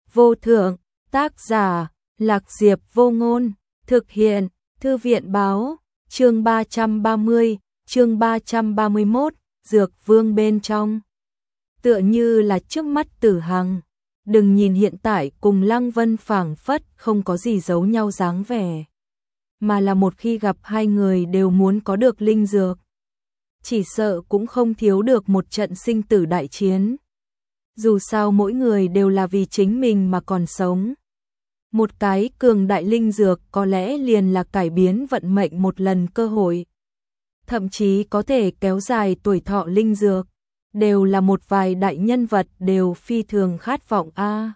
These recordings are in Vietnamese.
vô thượng, tác giả, Lạc Diệp Vô Ngôn, thực hiện, Thư viện báo, chương 330, chương 331, Dược Vương bên trong. Tựa như là trước mắt Tử Hằng, đừng nhìn hiện tại cùng Lăng Vân phảng phất không có gì giấu nhau dáng vẻ, mà là một khi gặp hai người đều muốn có được linh dược, chỉ sợ cũng không thiếu được một trận sinh tử đại chiến. Dù sao mỗi người đều là vì chính mình mà còn sống. Một cái cường đại linh dược có lẽ liền là cải biến vận mệnh một lần cơ hội. Thậm chí có thể kéo dài tuổi thọ linh dược. Đều là một vài đại nhân vật đều phi thường khát vọng a.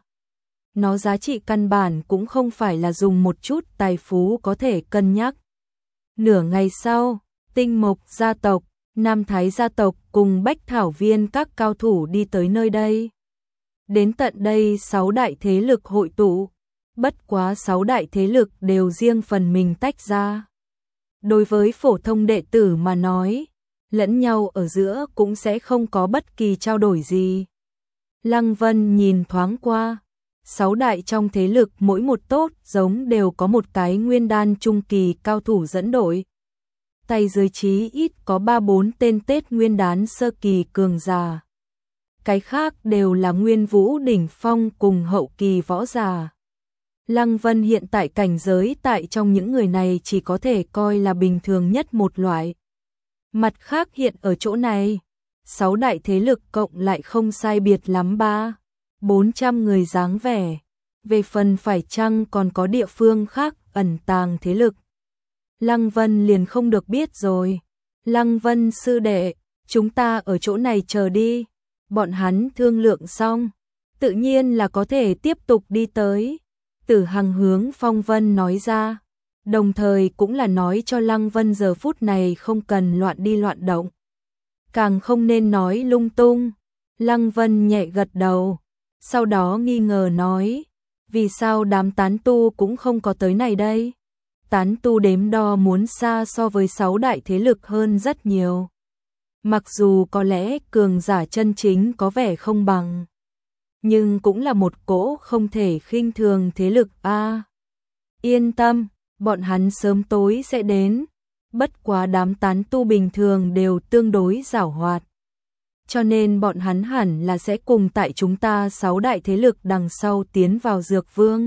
Nó giá trị căn bản cũng không phải là dùng một chút tài phú có thể cân nhắc. Nửa ngày sau, Tinh Mộc gia tộc, Nam Thái gia tộc cùng Bách Thảo Viên các cao thủ đi tới nơi đây. Đến tận đây 6 đại thế lực hội tụ, bất quá 6 đại thế lực đều riêng phần mình tách ra. Đối với phổ thông đệ tử mà nói, lẫn nhau ở giữa cũng sẽ không có bất kỳ trao đổi gì. Lăng Vân nhìn thoáng qua, 6 đại trong thế lực mỗi một tốt giống đều có một cái nguyên đan trung kỳ cao thủ dẫn đội. Tay dưới chí ít có 3-4 tên Tết nguyên đán sơ kỳ cường giả. Cái khác đều là nguyên vũ đỉnh phong cùng hậu kỳ võ giả. Lăng Vân hiện tại cảnh giới tại trong những người này chỉ có thể coi là bình thường nhất một loại. Mặt khác hiện ở chỗ này, 6 đại thế lực cộng lại không sai biệt lắm 300-400 người dáng vẻ. Về phần phải chăng còn có địa phương khác ẩn tàng thế lực, Lăng Vân liền không được biết rồi. Lăng Vân sư đệ, chúng ta ở chỗ này chờ đi. Bọn hắn thương lượng xong, tự nhiên là có thể tiếp tục đi tới. Tử Hằng hướng Phong Vân nói ra, đồng thời cũng là nói cho Lăng Vân giờ phút này không cần loạn đi loạn động. Càng không nên nói lung tung. Lăng Vân nhẹ gật đầu, sau đó nghi ngờ nói, vì sao đám tán tu cũng không có tới này đây? Tán tu đếm đo muốn xa so với 6 đại thế lực hơn rất nhiều. Mặc dù có lẽ cường giả chân chính có vẻ không bằng, nhưng cũng là một cỗ không thể khinh thường thế lực a. Yên tâm, bọn hắn sớm tối sẽ đến. Bất quá đám tán tu bình thường đều tương đối giảo hoạt, cho nên bọn hắn hẳn là sẽ cùng tại chúng ta 6 đại thế lực đằng sau tiến vào Dược Vương,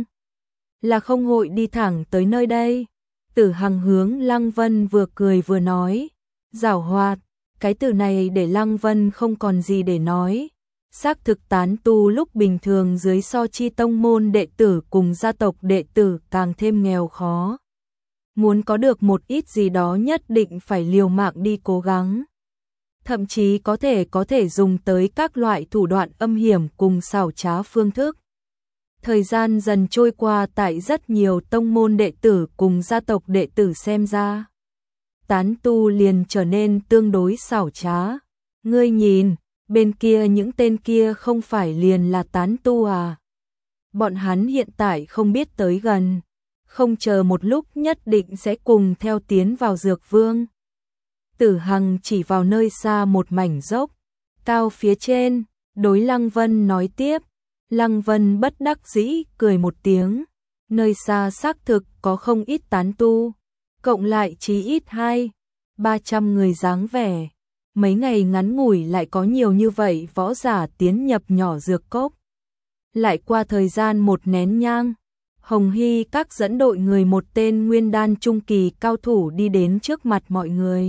là không hội đi thẳng tới nơi đây. Tử Hằng hướng Lăng Vân vừa cười vừa nói, giảo hoạt, cái từ này để Lăng Vân không còn gì để nói. Xác thực tán tu lúc bình thường dưới so chi tông môn đệ tử cùng gia tộc đệ tử càng thêm nghèo khó. Muốn có được một ít gì đó nhất định phải liều mạng đi cố gắng. Thậm chí có thể dùng tới các loại thủ đoạn âm hiểm cùng xảo trá phương thức. Thời gian dần trôi qua tại rất nhiều tông môn đệ tử cùng gia tộc đệ tử xem ra, tán tu liền trở nên tương đối xảo trá. Ngươi nhìn, bên kia những tên kia không phải liền là tán tu à? Bọn hắn hiện tại không biết tới gần, không chờ một lúc nhất định sẽ cùng theo tiến vào Dược Vương. Tử Hằng chỉ vào nơi xa một mảnh dốc cao phía trên, đối Lăng Vân nói tiếp. Lăng Vân bất đắc dĩ cười một tiếng, nơi xa xác thực có không ít tán tu, cộng lại chí ít 200-300 người dáng vẻ. Mấy ngày ngắn ngủi lại có nhiều như vậy võ giả tiến nhập nhỏ dược cốc. Lại qua thời gian một nén nhang, Hồng Hy các dẫn đội người một tên nguyên đan trung kỳ cao thủ đi đến trước mặt mọi người.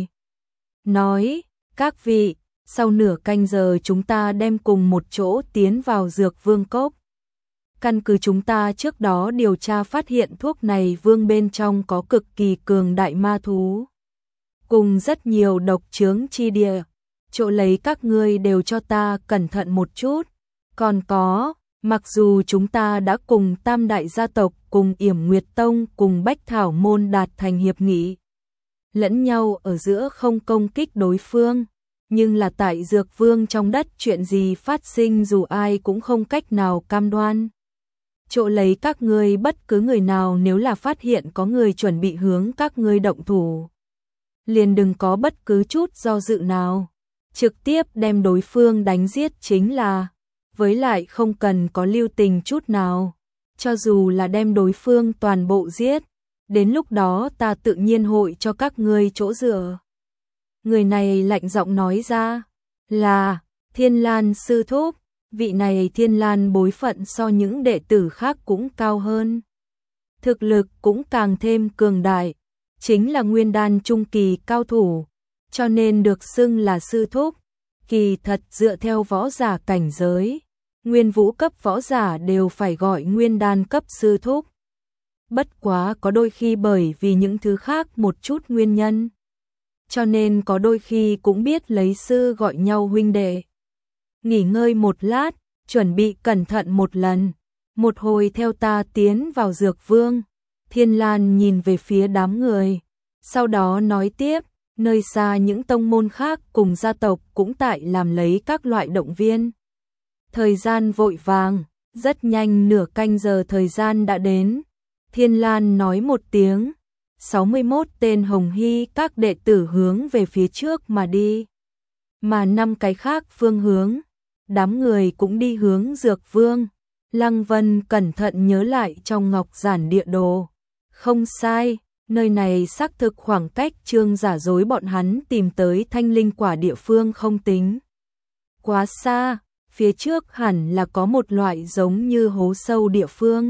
Nói, các vị, sau nửa canh giờ chúng ta đem cùng một chỗ tiến vào Dược Vương cốc. Căn cứ chúng ta trước đó điều tra phát hiện thuốc này vương bên trong có cực kỳ cường đại ma thú, cùng rất nhiều độc chướng chi địa. Chỗ lấy các ngươi đều cho ta cẩn thận một chút. Còn có, mặc dù chúng ta đã cùng Tam đại gia tộc, cùng Yểm Nguyệt Tông, cùng Bách Thảo môn đạt thành hiệp nghị, lẫn nhau ở giữa không công kích đối phương, nhưng là tại Dược Vương trong đất chuyện gì phát sinh dù ai cũng không cách nào cam đoan. Chỗ lấy các ngươi bất cứ người nào nếu là phát hiện có người chuẩn bị hướng các ngươi động thủ, liền đừng có bất cứ chút do dự nào, trực tiếp đem đối phương đánh giết chính là. với lại không cần có lưu tình chút nào, cho dù là đem đối phương toàn bộ giết, đến lúc đó ta tự nhiên hội cho các ngươi chỗ dựa. Người này lạnh giọng nói ra, là Thiên Lan sư thúc, vị này Thiên Lan bối phận so những đệ tử khác cũng cao hơn. Thực lực cũng càng thêm cường đại, chính là nguyên đan trung kỳ cao thủ, cho nên được xưng là sư thúc. Kỳ thật dựa theo võ giả cảnh giới, nguyên vũ cấp võ giả đều phải gọi nguyên đan cấp sư thúc. Bất quá có đôi khi bởi vì những thứ khác một chút nguyên nhân, cho nên có đôi khi cũng biết lấy sư gọi nhau huynh đệ. Nghỉ ngơi một lát, chuẩn bị cẩn thận một lần, một hồi theo ta tiến vào dược vương. Thiên Lan nhìn về phía đám người, sau đó nói tiếp, nơi xa những tông môn khác cùng gia tộc cũng tại làm lấy các loại động viên. Thời gian vội vàng, rất nhanh nửa canh giờ thời gian đã đến. Thiên Lan nói một tiếng, 61 tên Hồng Hy các đệ tử hướng về phía trước mà đi. Mà 5 cái khác phương hướng, đám người cũng đi hướng dược vương. Lăng Vân cẩn thận nhớ lại trong ngọc giản địa đồ. Không sai, nơi này xác thực khoảng cách Trương giả dối bọn hắn tìm tới thanh linh quả địa phương không tính quá xa, phía trước hẳn là có một loại giống như hố sâu địa phương.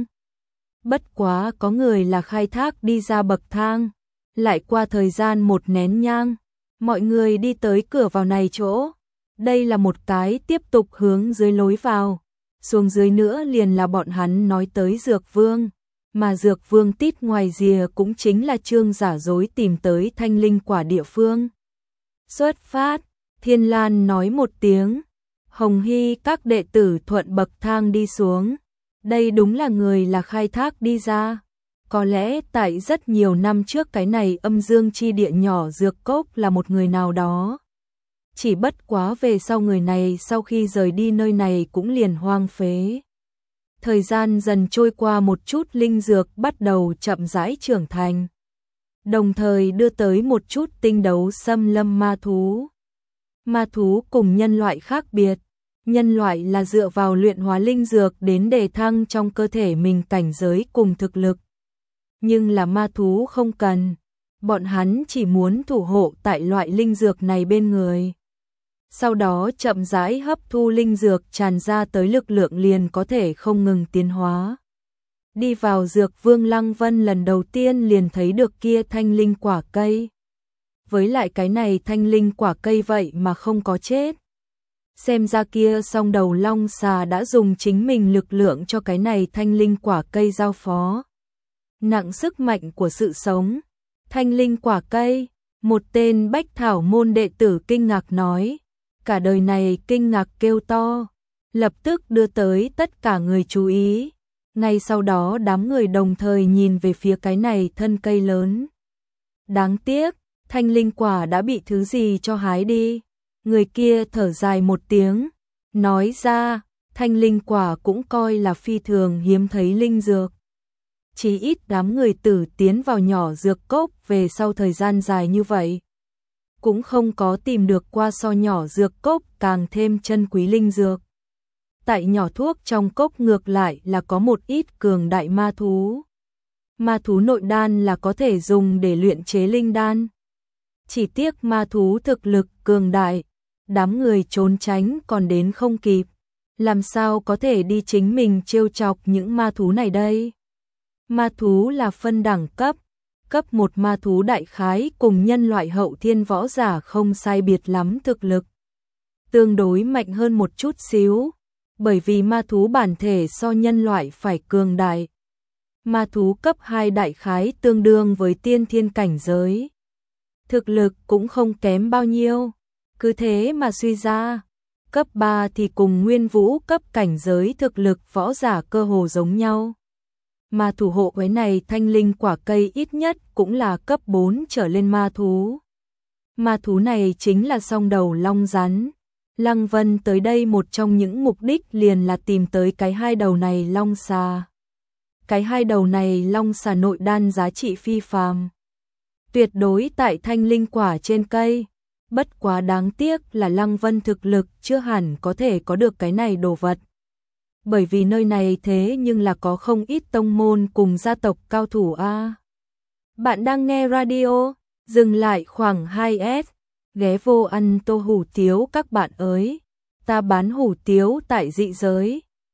Bất quá có người là khai thác đi ra bậc thang, lại qua thời gian một nén nhang, mọi người đi tới cửa vào này chỗ. Đây là một cái tiếp tục hướng dưới lối vào, xuống dưới nữa liền là bọn hắn nói tới dược vương, mà dược vương tít ngoài rìa cũng chính là Trương giả dối tìm tới thanh linh quả địa phương. Xuất phát, Thiên Lan nói một tiếng, Hồng Hy các đệ tử thuận bậc thang đi xuống. Đây đúng là người là khai thác đi ra. Có lẽ tại rất nhiều năm trước cái này âm dương chi địa nhỏ dược cốc là một người nào đó. Chỉ bất quá về sau người này sau khi rời đi nơi này cũng liền hoang phế. Thời gian dần trôi qua, một chút linh dược bắt đầu chậm rãi trưởng thành, đồng thời đưa tới một chút tinh đấu xâm lâm ma thú. Ma thú cùng nhân loại khác biệt, nhân loại là dựa vào luyện hóa linh dược đến đề thăng trong cơ thể mình cảnh giới cùng thực lực. Nhưng là ma thú không cần, bọn hắn chỉ muốn thủ hộ tại loại linh dược này bên người. Sau đó chậm rãi hấp thu linh dược tràn ra tới lực lượng liền có thể không ngừng tiến hóa. Đi vào dược vương, Lăng Vân lần đầu tiên liền thấy được kia thanh linh quả cây. Với lại cái này thanh linh quả cây vậy mà không có chết. Xem ra kia song đầu long xà đã dùng chính mình lực lượng cho cái này thanh linh quả cây giao phó. Nặng sức mạnh của sự sống. Thanh linh quả cây, một tên bách thảo môn đệ tử kinh ngạc nói. Cả đời này kinh ngạc kêu to, lập tức đưa tới tất cả người chú ý. Ngay sau đó đám người đồng thời nhìn về phía cái này thân cây lớn. Đáng tiếc, thanh linh quả đã bị thứ gì cho hái đi. Người kia thở dài một tiếng, nói ra, thanh linh quả cũng coi là phi thường hiếm thấy linh dược. Chỉ ít đám người tử tiến vào nhỏ dược cốc về sau thời gian dài như vậy, cũng không có tìm được qua so nhỏ dược cốc càng thêm chân quý linh dược. Tại nhỏ thuốc trong cốc ngược lại là có một ít cường đại ma thú. Ma thú nội đan là có thể dùng để luyện chế linh đan. Chỉ tiếc ma thú thực lực cường đại, đám người trốn tránh còn đến không kịp. Làm sao có thể đi chính mình trêu chọc những ma thú này đây? Ma thú là phân đẳng cấp. Cấp 1 ma thú đại khái cùng nhân loại hậu thiên võ giả không sai biệt lắm thực lực. Tương đối mạnh hơn một chút xíu, bởi vì ma thú bản thể so nhân loại phải cường đại. Ma thú cấp 2 đại khái tương đương với tiên thiên cảnh giới. Thực lực cũng không kém bao nhiêu, cứ thế mà suy ra. Cấp 3 thì cùng nguyên vũ cấp cảnh giới thực lực võ giả cơ hồ giống nhau. Mà thủ hộ cái này thanh linh quả cây ít nhất cũng là cấp 4 trở lên ma thú. Ma thú này chính là song đầu long rắn. Lăng Vân tới đây một trong những mục đích liền là tìm tới cái hai đầu này long xà. Cái hai đầu này long xà nội đan giá trị phi phàm, tuyệt đối tại thanh linh quả trên cây. Bất quá đáng tiếc là Lăng Vân thực lực chưa hẳn có thể có được cái này đồ vật, bởi vì nơi này thế nhưng là có không ít tông môn cùng gia tộc cao thủ a. Bạn đang nghe radio, dừng lại khoảng 2S, ghé vô ăn tô hủ tiếu các bạn ơi. Ta bán hủ tiếu tại dị giới,